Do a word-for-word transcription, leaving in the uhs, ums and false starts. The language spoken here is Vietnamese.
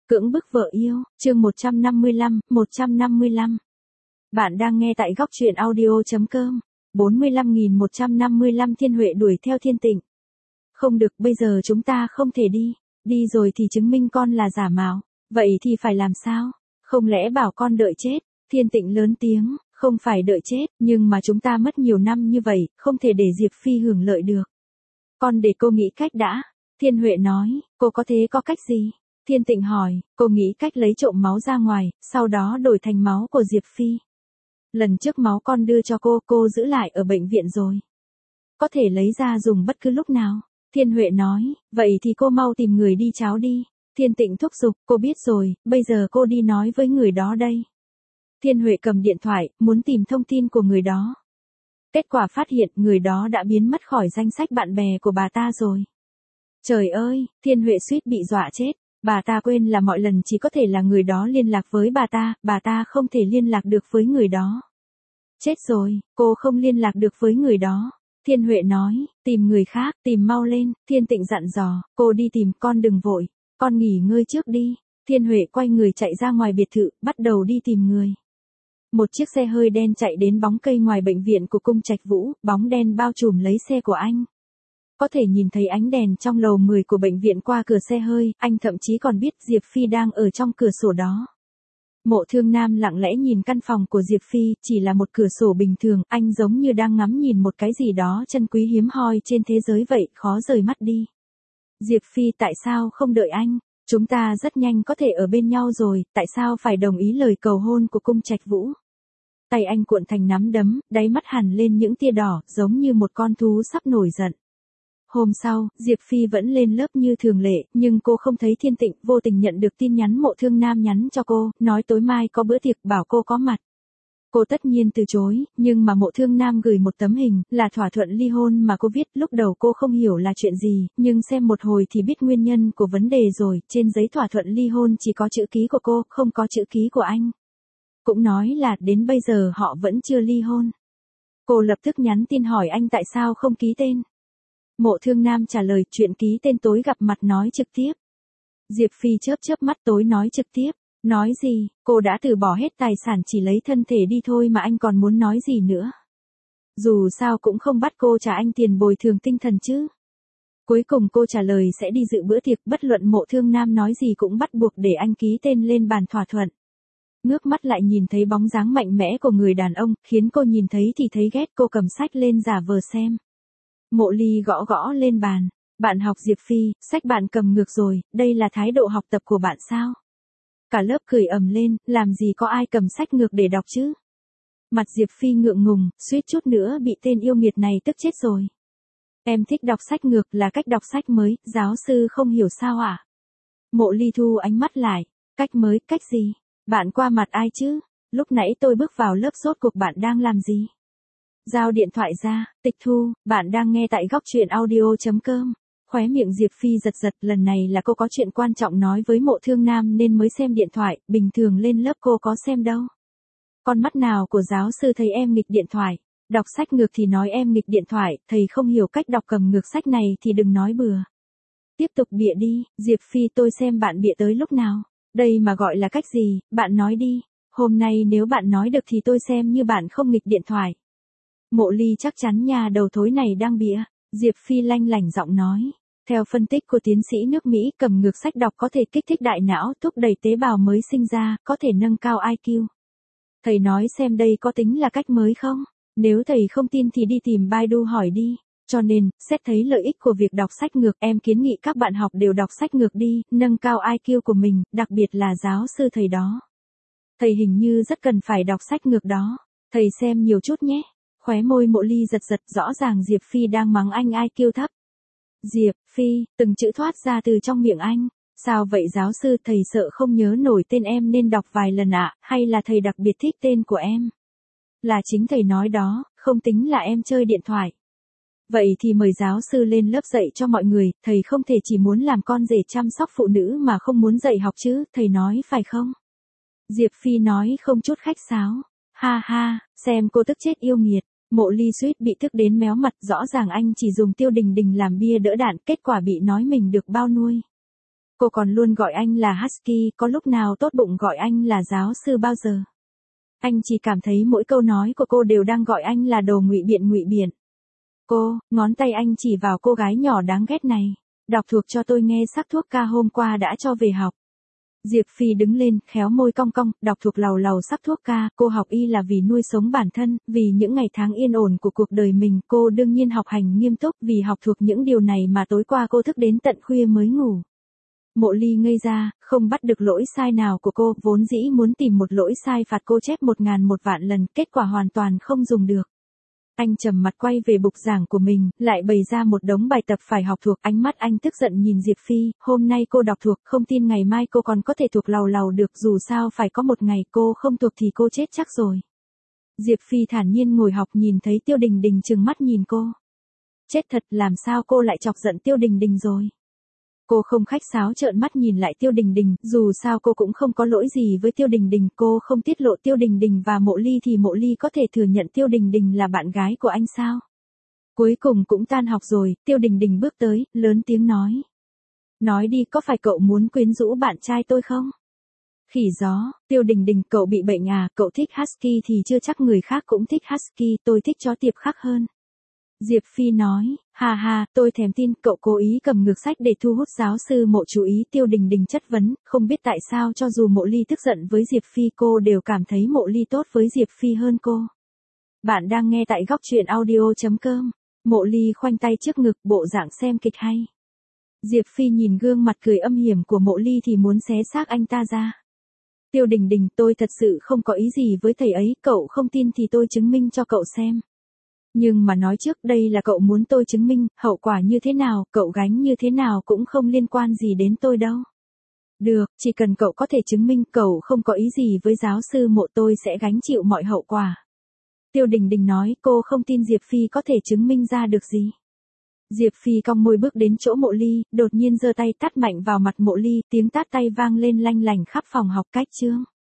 Cưỡng bức vợ yêu, chương một trăm năm mươi lăm, một trăm năm mươi lăm. Bạn đang nghe tại góc truyện audio.com. bốn mươi lăm nghìn một trăm năm mươi lăm Thiên Huệ đuổi theo Thiên Tịnh. Không được, bây giờ chúng ta không thể đi. Đi rồi thì chứng minh con là giả mạo. Vậy thì phải làm sao? Không lẽ bảo con đợi chết? Thiên Tịnh lớn tiếng, không phải đợi chết, nhưng mà chúng ta mất nhiều năm như vậy, không thể để Diệp Phi hưởng lợi được. Con để cô nghĩ cách đã. Thiên Huệ nói, cô có thế có cách gì? Thiên Tịnh hỏi, cô nghĩ cách lấy trộm máu ra ngoài, sau đó đổi thành máu của Diệp Phi. Lần trước máu con đưa cho cô, cô giữ lại ở bệnh viện rồi. Có thể lấy ra dùng bất cứ lúc nào. Thiên Huệ nói, vậy thì cô mau tìm người đi cháo đi. Thiên Tịnh thúc giục, cô biết rồi, bây giờ cô đi nói với người đó đây. Thiên Huệ cầm điện thoại, muốn tìm thông tin của người đó. Kết quả phát hiện người đó đã biến mất khỏi danh sách bạn bè của bà ta rồi. Trời ơi, Thiên Huệ suýt bị dọa chết. Bà ta quên là mọi lần chỉ có thể là người đó liên lạc với bà ta, bà ta không thể liên lạc được với người đó. Chết rồi, cô không liên lạc được với người đó. Thiên Huệ nói, tìm người khác, tìm mau lên. Thiên Tịnh dặn dò, cô đi tìm, con đừng vội, con nghỉ ngơi trước đi. Thiên Huệ quay người chạy ra ngoài biệt thự, bắt đầu đi tìm người. Một chiếc xe hơi đen chạy đến bóng cây ngoài bệnh viện của cung Trạch Vũ, bóng đen bao trùm lấy xe của anh. Có thể nhìn thấy ánh đèn trong lầu mười của bệnh viện qua cửa xe hơi, anh thậm chí còn biết Diệp Phi đang ở trong cửa sổ đó. Mộ Thương Nam lặng lẽ nhìn căn phòng của Diệp Phi, chỉ là một cửa sổ bình thường, anh giống như đang ngắm nhìn một cái gì đó chân quý hiếm hoi trên thế giới vậy, khó rời mắt đi. Diệp Phi tại sao không đợi anh? Chúng ta rất nhanh có thể ở bên nhau rồi, tại sao phải đồng ý lời cầu hôn của cung Trạch Vũ? Tay anh cuộn thành nắm đấm, đáy mắt hằn lên những tia đỏ, giống như một con thú sắp nổi giận. Hôm sau, Diệp Phi vẫn lên lớp như thường lệ, nhưng cô không thấy Thiên Tịnh, vô tình nhận được tin nhắn Mộ Thương Nam nhắn cho cô, nói tối mai có bữa tiệc, bảo cô có mặt. Cô tất nhiên từ chối, nhưng mà Mộ Thương Nam gửi một tấm hình, là thỏa thuận ly hôn mà cô viết, lúc đầu cô không hiểu là chuyện gì, nhưng xem một hồi thì biết nguyên nhân của vấn đề rồi, trên giấy thỏa thuận ly hôn chỉ có chữ ký của cô, không có chữ ký của anh. Cũng nói là đến bây giờ họ vẫn chưa ly hôn. Cô lập tức nhắn tin hỏi anh tại sao không ký tên. Mộ Thương Nam trả lời, chuyện ký tên tối gặp mặt nói trực tiếp. Diệp Phi chớp chớp mắt, tối nói trực tiếp. Nói gì, cô đã từ bỏ hết tài sản chỉ lấy thân thể đi thôi mà anh còn muốn nói gì nữa. Dù sao cũng không bắt cô trả anh tiền bồi thường tinh thần chứ. Cuối cùng cô trả lời sẽ đi dự bữa tiệc, bất luận Mộ Thương Nam nói gì cũng bắt buộc để anh ký tên lên bàn thỏa thuận. Ngước mắt lại nhìn thấy bóng dáng mạnh mẽ của người đàn ông, khiến cô nhìn thấy thì thấy ghét, cô cầm sách lên giả vờ xem. Mộ Ly gõ gõ lên bàn. Bạn học Diệp Phi, sách bạn cầm ngược rồi, đây là thái độ học tập của bạn sao? Cả lớp cười ầm lên, làm gì có ai cầm sách ngược để đọc chứ? Mặt Diệp Phi ngượng ngùng, suýt chút nữa bị tên yêu nghiệt này tức chết rồi. Em thích đọc sách ngược là cách đọc sách mới, giáo sư không hiểu sao ạ? À? Mộ Ly thu ánh mắt lại, cách mới, cách gì? Bạn qua mặt ai chứ? Lúc nãy tôi bước vào lớp rốt cuộc bạn đang làm gì? Giao điện thoại ra, tịch thu, bạn đang nghe tại góc truyện audio.com. Khóe miệng Diệp Phi giật giật, lần này là cô có chuyện quan trọng nói với Mộ Thương Nam nên mới xem điện thoại, bình thường lên lớp cô có xem đâu. Con mắt nào của giáo sư thấy em nghịch điện thoại, đọc sách ngược thì nói em nghịch điện thoại, thầy không hiểu cách đọc cầm ngược sách này thì đừng nói bừa. Tiếp tục bịa đi, Diệp Phi tôi xem bạn bịa tới lúc nào, đây mà gọi là cách gì, bạn nói đi, hôm nay nếu bạn nói được thì tôi xem như bạn không nghịch điện thoại. Mộ Ly chắc chắn nhà đầu thối này đang bịa. Diệp Phi lanh lảnh giọng nói. Theo phân tích của tiến sĩ nước Mỹ, cầm ngược sách đọc có thể kích thích đại não, thúc đẩy tế bào mới sinh ra, có thể nâng cao i kiu. Thầy nói xem đây có tính là cách mới không? Nếu thầy không tin thì đi tìm Baidu hỏi đi. Cho nên, xét thấy lợi ích của việc đọc sách ngược, em kiến nghị các bạn học đều đọc sách ngược đi, nâng cao i kiu của mình, đặc biệt là giáo sư thầy đó. Thầy hình như rất cần phải đọc sách ngược đó. Thầy xem nhiều chút nhé. Khóe môi Mộ Ly giật giật, rõ ràng Diệp Phi đang mắng anh i kiu thấp. Diệp Phi, từng chữ thoát ra từ trong miệng anh. Sao vậy giáo sư, thầy sợ không nhớ nổi tên em nên đọc vài lần ạ, à? Hay là thầy đặc biệt thích tên của em? Là chính thầy nói đó, không tính là em chơi điện thoại. Vậy thì mời giáo sư lên lớp dạy cho mọi người, thầy không thể chỉ muốn làm con rể chăm sóc phụ nữ mà không muốn dạy học chứ, thầy nói phải không? Diệp Phi nói không chút khách sáo. Ha ha, xem cô tức chết yêu nghiệt. Mộ Ly suýt bị tức đến méo mặt, rõ ràng anh chỉ dùng Tiêu Đình Đình làm bia đỡ đạn, kết quả bị nói mình được bao nuôi. Cô còn luôn gọi anh là Husky, có lúc nào tốt bụng gọi anh là giáo sư bao giờ. Anh chỉ cảm thấy mỗi câu nói của cô đều đang gọi anh là đồ ngụy biện ngụy biện. Cô, ngón tay anh chỉ vào cô gái nhỏ đáng ghét này. Đọc thuộc cho tôi nghe sắc thuốc ca hôm qua đã cho về học. Diệp Phi đứng lên, khéo môi cong cong, đọc thuộc lầu lầu sắc thuốc ca. Cô học y là vì nuôi sống bản thân, vì những ngày tháng yên ổn của cuộc đời mình. Cô đương nhiên học hành nghiêm túc, vì học thuộc những điều này mà tối qua cô thức đến tận khuya mới ngủ. Mộ Ly ngây ra, không bắt được lỗi sai nào của cô, vốn dĩ muốn tìm một lỗi sai phạt cô chép một ngàn một vạn lần, kết quả hoàn toàn không dùng được. Anh trầm mặt quay về bục giảng của mình, lại bày ra một đống bài tập phải học thuộc. Ánh mắt anh tức giận nhìn Diệp Phi, hôm nay cô đọc thuộc, không tin ngày mai cô còn có thể thuộc lầu lầu được, dù sao phải có một ngày cô không thuộc thì cô chết chắc rồi. Diệp Phi thản nhiên ngồi học, nhìn thấy Tiêu Đình Đình trừng mắt nhìn cô. Chết thật, làm sao cô lại chọc giận Tiêu Đình Đình rồi? Cô không khách sáo trợn mắt nhìn lại Tiêu Đình Đình, dù sao cô cũng không có lỗi gì với Tiêu Đình Đình, cô không tiết lộ Tiêu Đình Đình và Mộ Ly thì Mộ Ly có thể thừa nhận Tiêu Đình Đình là bạn gái của anh sao? Cuối cùng cũng tan học rồi, Tiêu Đình Đình bước tới, lớn tiếng nói. Nói đi, có phải cậu muốn quyến rũ bạn trai tôi không? Khỉ gió, Tiêu Đình Đình, cậu bị bệnh à, cậu thích Husky thì chưa chắc người khác cũng thích Husky, tôi thích chó tiệp khắc hơn. Diệp Phi nói, hà hà, tôi thèm tin, cậu cố ý cầm ngược sách để thu hút giáo sư Mộ chú ý. Tiêu Đình Đình chất vấn, không biết tại sao cho dù Mộ Ly tức giận với Diệp Phi cô đều cảm thấy Mộ Ly tốt với Diệp Phi hơn cô. Bạn đang nghe tại góc truyện audio.com. Mộ Ly khoanh tay trước ngực, bộ dạng xem kịch hay. Diệp Phi nhìn gương mặt cười âm hiểm của Mộ Ly thì muốn xé xác anh ta ra. Tiêu Đình Đình, tôi thật sự không có ý gì với thầy ấy, cậu không tin thì tôi chứng minh cho cậu xem. Nhưng mà nói trước, đây là cậu muốn tôi chứng minh, hậu quả như thế nào, cậu gánh như thế nào cũng không liên quan gì đến tôi đâu. Được, chỉ cần cậu có thể chứng minh cậu không có ý gì với giáo sư Mộ, tôi sẽ gánh chịu mọi hậu quả. Tiêu Đình Đình nói, cô không tin Diệp Phi có thể chứng minh ra được gì. Diệp Phi cong môi bước đến chỗ Mộ Ly, đột nhiên giơ tay tát mạnh vào mặt Mộ Ly, tiếng tát tay vang lên lanh lành khắp phòng học. Cách chương